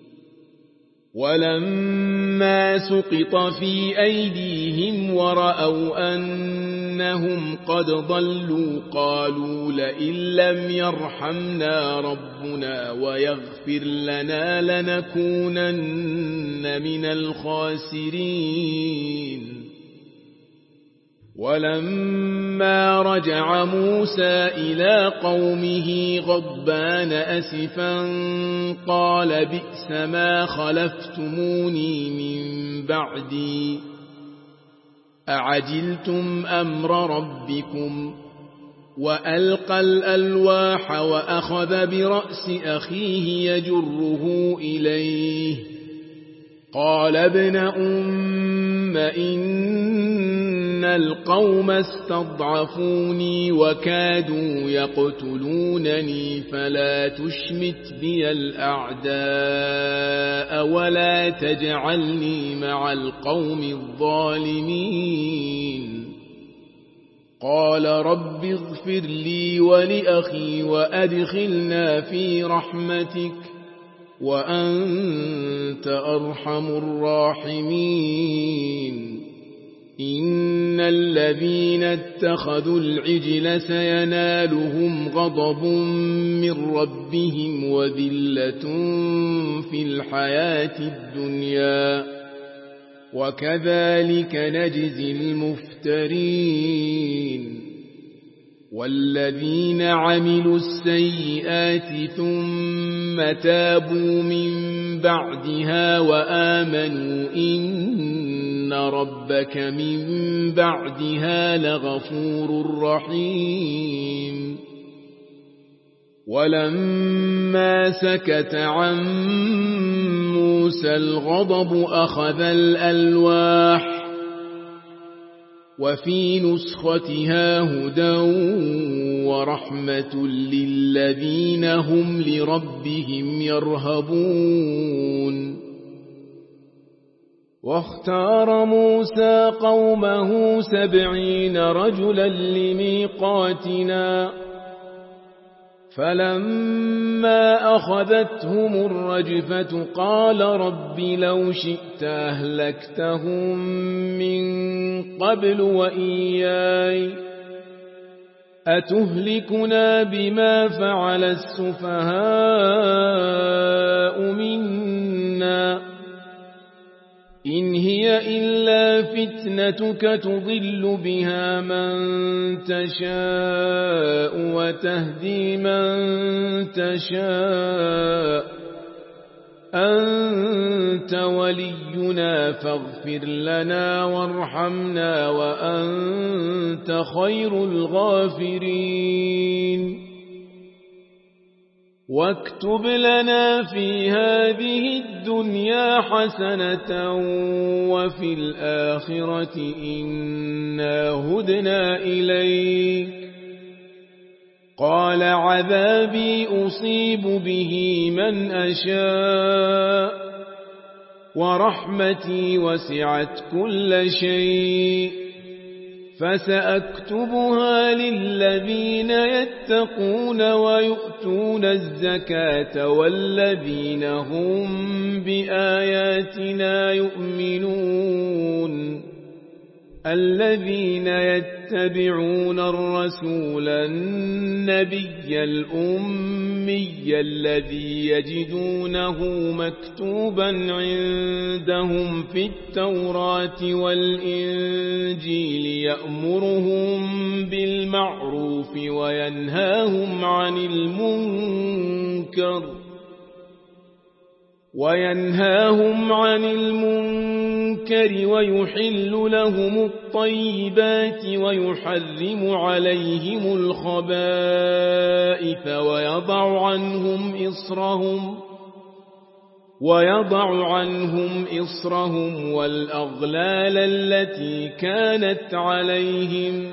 ولما سقط في أيديهم ورأوا أنهم قد ضلوا قالوا لئن لم يرحمنا ربنا ويغفر لنا لنكونن من الخاسرين ولما رجع موسى إلى قومه غضبان أسفا قال بئس ما خلفتموني من بعدي أعجلتم أمر ربكم وألقى الألواح وأخذ برأس أخيه يجره إليه قال ابن أم إن القوم استضعفوني وكادوا يقتلونني فلا تشمت بي الأعداء ولا تجعلني مع القوم الظالمين قال رب اغفر لي ولأخي وأدخلنا في رحمتك وأنت أرحم الراحمين إن الذين اتخذوا العجل سينالهم غضب من ربهم وذلة في الحياة الدنيا وكذلك نجزي المفترين والذين عملوا السيئات ثم تابوا من بعدها وآمنوا إن ربك من بعدها لغفور رحيم ولما سكت عن موسى الغضب أخذ الألواح وفي نسختها هدى ورحمة للذين هم لربهم يرهبون واختار موسى قومه 70 رجلا لميقاتنا فلما أخذتهم الرجفة قال رب لو شئت أهلكتهم من قبل وإياي أتهلكنا بما فعل السفهاء منا إن هي إلا فتنتك تضل بها من تشاء وتهدي من تشاء أنت ولينا فاغفر لنا وارحمنا وأنت خير الغافرين واكتب لنا في هذه الدنيا حسنة وفي الآخرة إنا هدنا إليك قال عذابي أصيب به من أشاء ورحمتي وسعت كل شيء فسأكتبها للذين يتقون ويؤتون الزكاة والذين هم بآياتنا يؤمنون الذين يتبعون الرسول النبي الأمي الذي يجدونه مكتوبا عندهم في التوراة والإنجيل يأمرهم بالمعروف وينهاهم عن المنكر ويحل لهم الطيبات ويحرم عليهم الخبائث ويضع عنهم إصرهم والأغلال التي كانت عليهم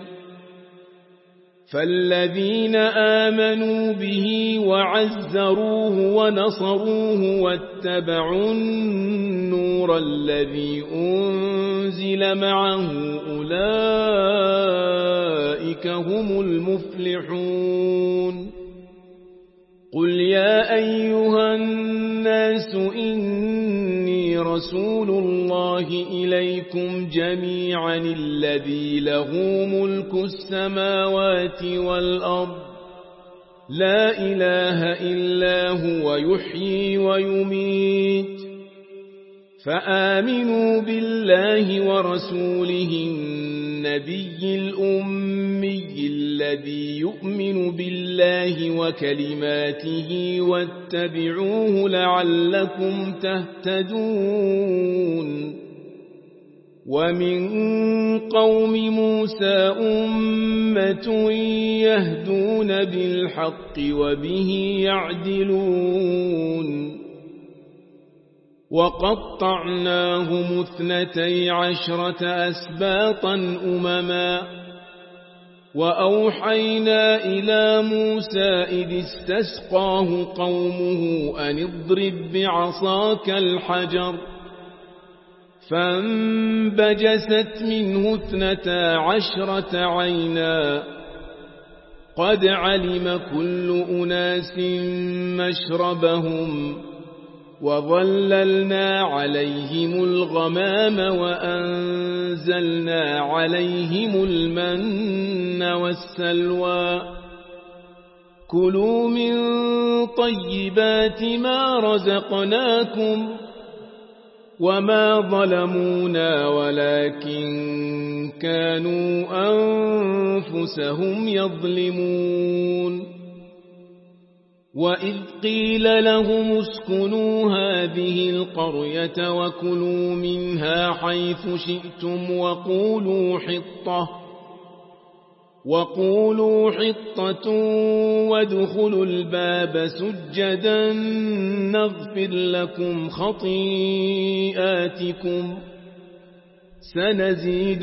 فالذين آمنوا به وعزروه ونصروه واتبعوا النور الذي أنزل معه أولئك هم المفلحون قل يا أيها الناس إني رسول الله إليكم جميعا الذي له ملك السماوات والأرض لا إله إلا هو يحيي ويميت فآمنوا بالله ورسوله النبي الأمي الذي يؤمن بالله وكلماته واتبعوه لعلكم تهتدون ومن قوم موسى أمة يهدون بالحق وبه يعدلون وقطعناهم 12 أسباطا أمما وأوحينا إلى موسى إذ استسقاه قومه أن اضرب بعصاك الحجر فانبجست منه 12 عينا قد علم كل أناس مشربهم وظللنا عليهم الغمام وأنزلنا عليهم المن والسلوى كلوا من طيبات ما رزقناكم وما ظلمونا ولكن كانوا أنفسهم يظلمون وإذ قيل لهم اسكنوا هذه القرية وكلوا منها حيث شئتم وقولوا حطة وادخلوا الباب سجدا نغفر لكم خطيئاتكم سنزيد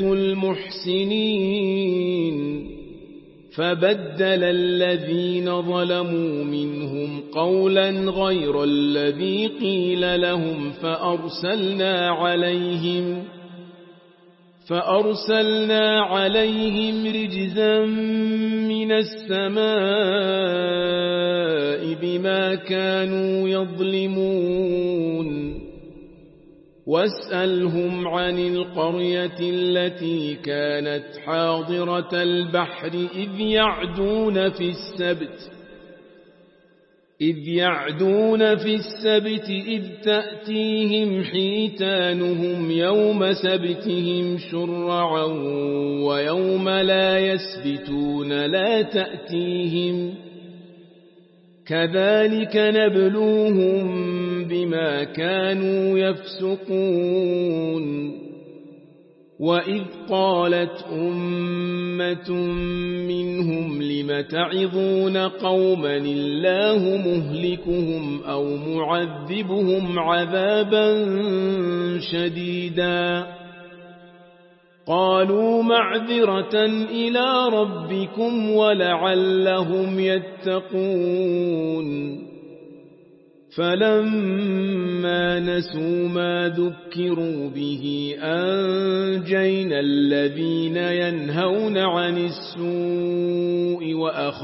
المحسنين فبدل الذين ظلموا منهم قولا غير الذي قيل لهم فأرسلنا عليهم رجزا من السماء بما كانوا يظلمون واسألهم عن القرية التي كانت حاضرة البحر إذ يعدون في السبت إذ تأتيهم حيتانهم يوم سبتهم شرعا ويوم لا يسبتون لا تأتيهم كذلك نبلوهم بما كانوا يفسقون وإذ قالت أمة منهم لم تعظون قوما الله مهلكهم أو معذبهم عذابا شديدا قالوا معذرة إلى ربكم ولعلهم يتقون فلما نسوا ما ذكروا به أنجينا الذين ينهون عن السوء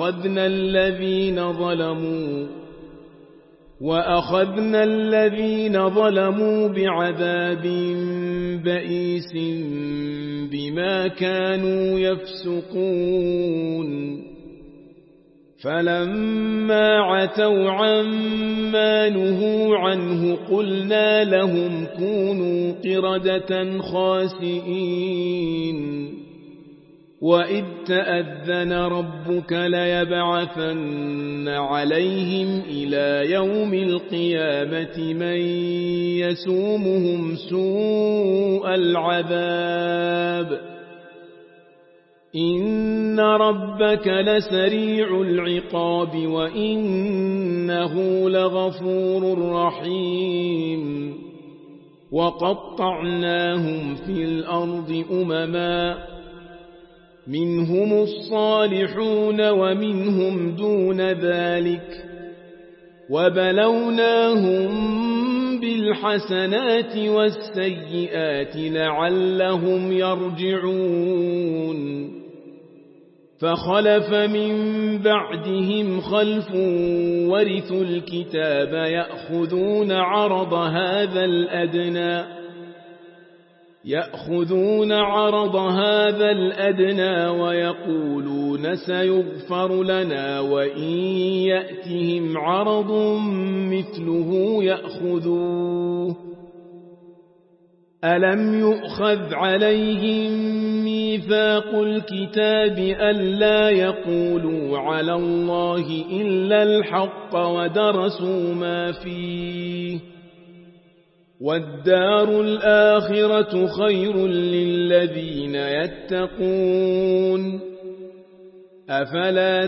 وأخذنا الذين ظلموا بعذاب بئيس بما كانوا يفسقون فلما عتوا عما نهوا عنه قلنا لهم كونوا قردة خاسئين وإذ تأذن ربك ليبعثن عليهم إلى يوم القيامة من يسومهم سوء العذاب إن ربك لسريع العقاب وإنه لغفور رحيم وقطعناهم في الأرض أمما منهم الصالحون ومنهم دون ذلك وبلوناهم بالحسنات والسيئات لعلهم يرجعون فخلف من بعدهم خلف ورثوا الكتاب يأخذون عرض هذا الأدنى ويقولون سيغفر لنا وإن يأتهم عرض مثله يأخذوه ألم يؤخذ عليهم ميثاق الكتاب ألا يقولوا على الله إلا الحق ودرسوا ما فيه والدار الآخرة خير للذين يتقون أفلا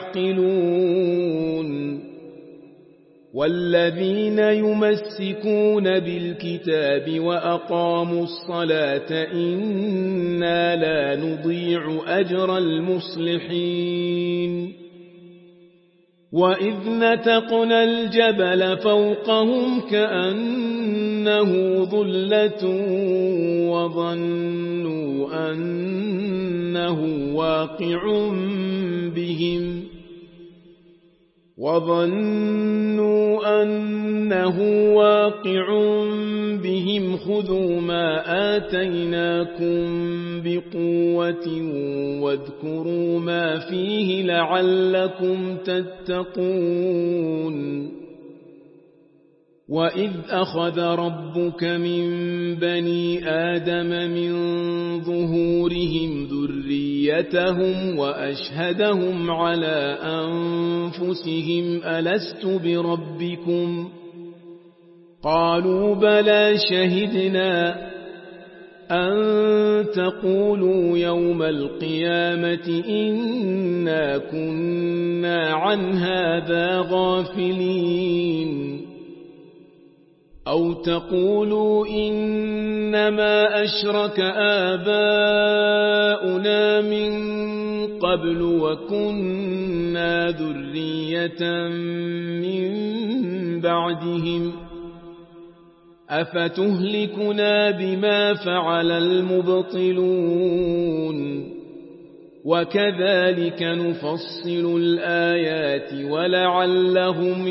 تعقلون والذين يمسكون بالكتاب وأقاموا الصلاة إنا لا نضيع أجر المصلحين وإذ نتقنا الجبل فوقهم كأنه ظلة وظنوا أنه واقع بهم خذوا ما آتيناكم بقوة واذكروا ما فيه لعلكم تتقون وإذ أخذ ربك من بني آدم من ظهورهم ذريتهم وأشهدهم على أنفسهم ألست بربكم قالوا بلى شهدنا أن تقولوا يوم القيامة إنا كنا عن هذا غافلين أو تقولوا إنما أشرك آباؤنا من قبل وكنا ذرية من بعدهم أفتهلكنا بما فعل المبطلون وكذلك نفصل الآيات ولعلهم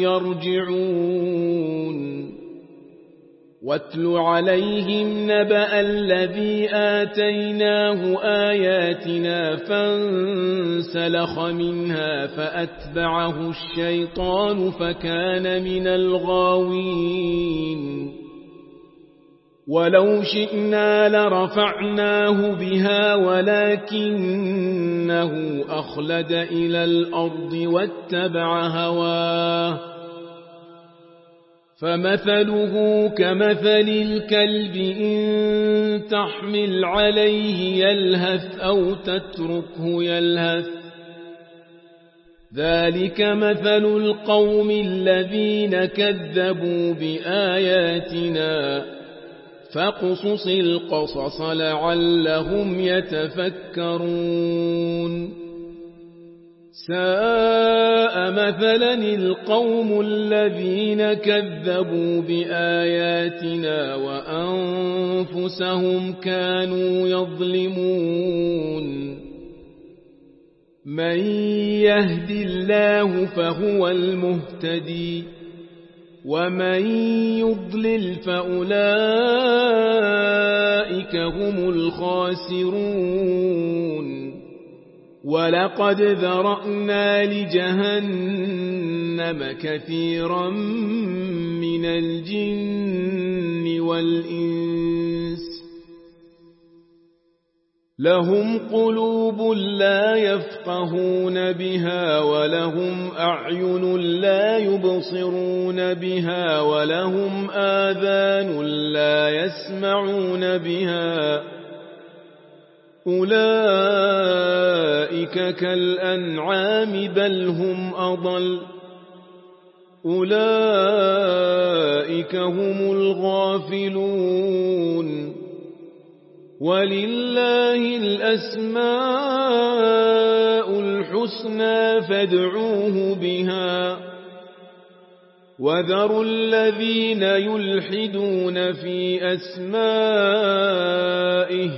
يرجعون واتل عليهم نبأ الذي آتيناه آياتنا فانسلخ منها فأتبعه الشيطان فكان من الغاوين ولو شئنا لرفعناه بها ولكنه أخلد إلى الأرض واتبع هواه فمثله كمثل الكلب إن تحمل عليه يلهث أو تتركه يلهث ذلك مثل القوم الذين كذبوا بآياتنا فاقصص القصص لعلهم يتفكرون ساء مثلا القوم الذين كذبوا بآياتنا وأنفسهم كانوا يظلمون من يهد الله فهو المهتدي ومن يضلل فأولئك هم الخاسرون ولقد ذرأنا لجهنم كثيرا من الجن والإنس لهم قلوب لا يفقهون بها ولهم أعين لا يبصرون بها ولهم آذان لا يسمعون بها أولئك كالأنعام بل هم أضل أولئك هم الغافلون ولله الأسماء الحسنى فادعوه بها وذروا الذين يلحدون في أسمائه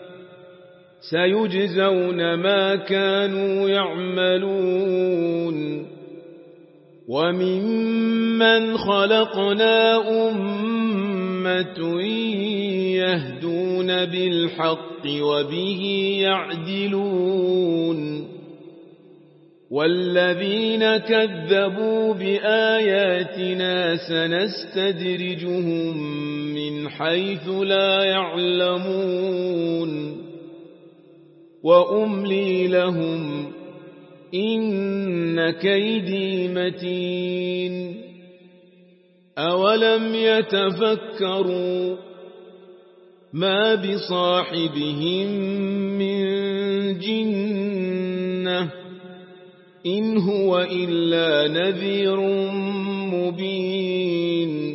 سيجزون ما كانوا يعملون وممن خلقنا أمة يهدون بالحق وبه يعدلون والذين كذبوا بآياتنا سنستدرجهم من حيث لا يعلمون وأملي لهم إن كيدي متين أولم يتفكروا ما بصاحبهم من جنة إن هو إلا نذير مبين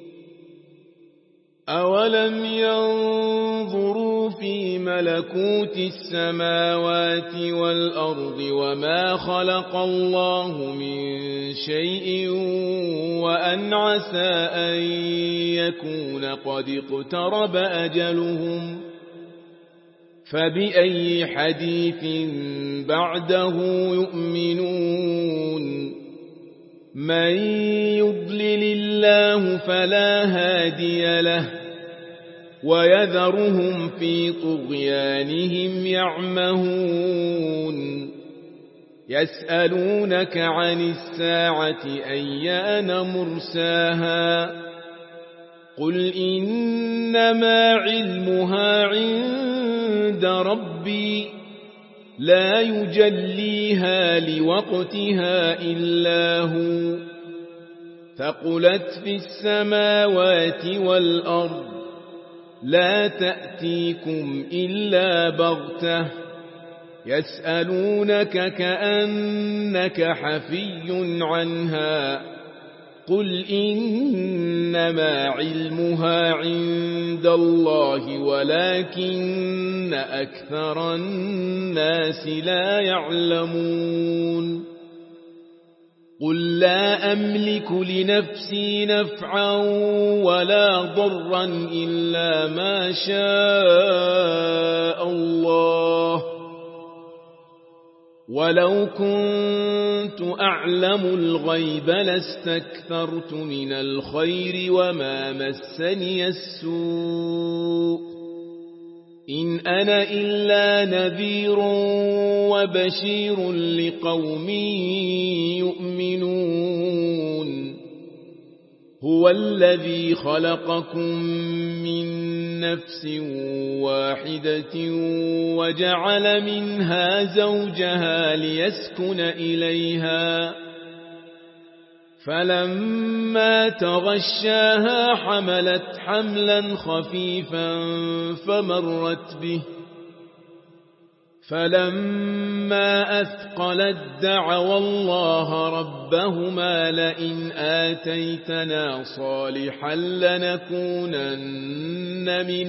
أولم ينظروا في ملكوت السماوات والأرض وما خلق الله من شيء وأن عسى أن يكون قد اقترب أجلهم فبأي حديث بعده يؤمنون من يضلل الله فلا هادي له ويذرهم في طغيانهم يعمهون يسألونك عن الساعة أيان مرساها قل إنما علمها عند ربي لا يجليها لوقتها إلا هو ثقلت في السماوات والأرض لا تأتيكم إلا بغتة يسألونك كأنك حفي عنها قل إنما علمها عند الله ولكن أكثر الناس لا يعلمون قل لا أملك لنفسي نفعا ولا ضرا إلا ما شاء الله ولو كنت أعلم الغيب لاستكثرت من الخير وما مسني السوء إن أنا إلا نذير وبشير لقوم يؤمنون هو الذي خلقكم من نفس واحدة وجعل منها زوجها ليسكن إليها فلما تغشاها حملت حملا خفيفا فمرت به فلما أثقلت دعوا الله ربهما لئن آتيتنا صالحا لنكونن من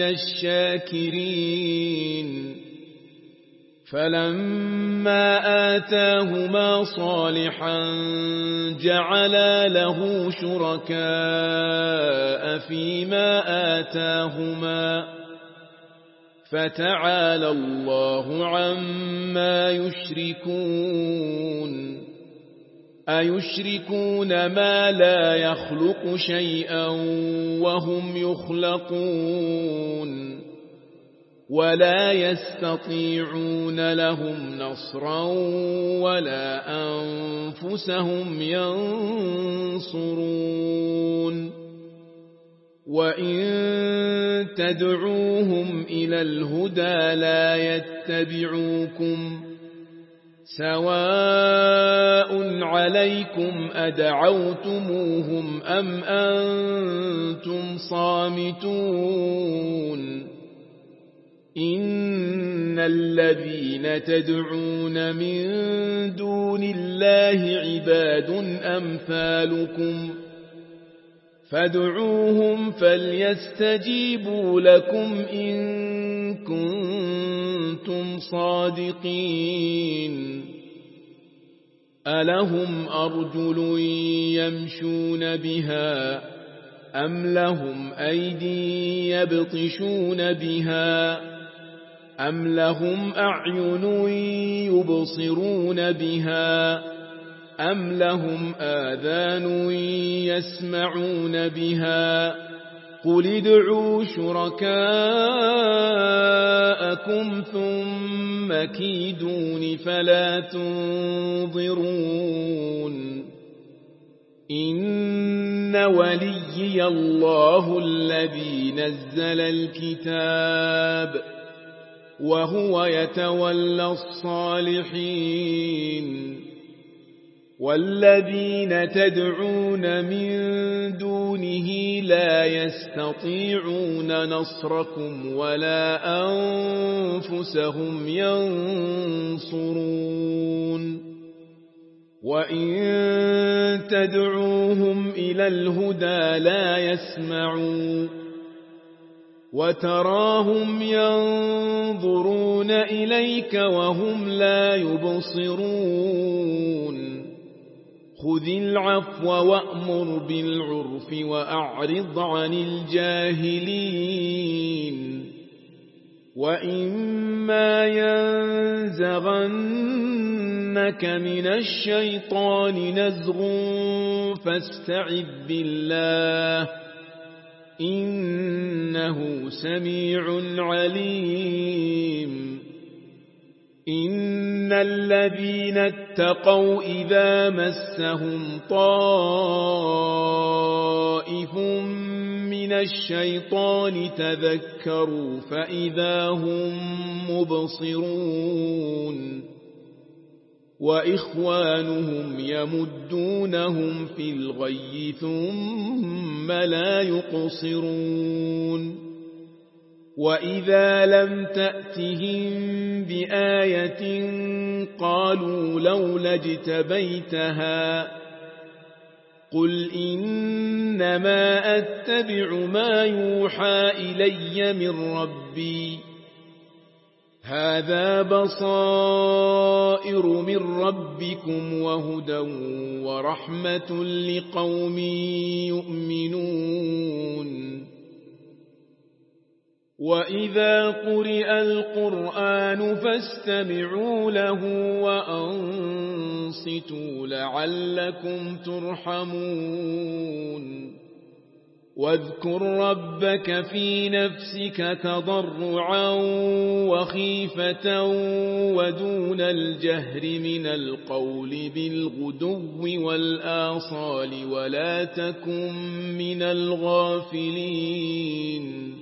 الشاكرين فلما آتاهما صالحا جعلا له شركاء فيما آتاهما فتعالى الله عما يشركون أيشركون ما لا يخلق شيئا وهم يخلقون ولا يستطيعون لهم نصرا ولا أنفسهم ينصرون وإن تدعوهم إلى الهدى لا يتبعوكم سواء عليكم أدعوتموهم أم أنتم صامتون الذين تدعون من دون الله عباد أمثالكم فادعوهم فليستجيبوا لكم إن كنتم صادقين ألهم أرجل يمشون بها أم لهم أيدي يبطشون بها أم لهم أعين يبصرون بها أم لهم آذان يسمعون بها قل ادعوا شركاءكم ثم كيدون فلا تنظرون إن وليي الله الذي نزل الكتاب وهو يتولى الصالحين والذين تدعون من دونه لا يستطيعون نصركم ولا أنفسهم ينصرون وإن تدعوهم إلى الهدى لا يسمعون وتراهم ينظرون إليك وهم لا يبصرون خذ العفو وأمر بالعرف وأعرض عن الجاهلين وإما ينزغنك من الشيطان نزغ فاستعذ بالله إنه سميع عليم إن الذين اتقوا إذا مسهم طائف من الشيطان تذكروا فإذا هم مبصرون وإخوانهم يمدونهم في الغي ثم لا يقصرون وإذا لم تأتهم بآية قالوا لولا اجتبيتها قل إنما أتبع ما يوحى إلي من ربي هذا بصائر من ربكم وهدى ورحمة لقوم يؤمنون وإذا قرئ القرآن فاستمعوا له وأنصتوا لعلكم ترحمون واذكر ربك في نفسك تضرعا وخيفة ودون الجهر من القول بالغدو والآصال ولا تكن من الغافلين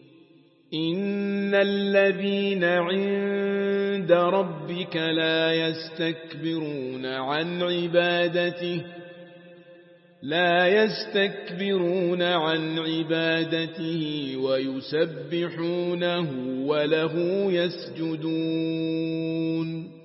إن الذين عند ربك لا يستكبرون عن عبادته ويسبحونه وله يسجدون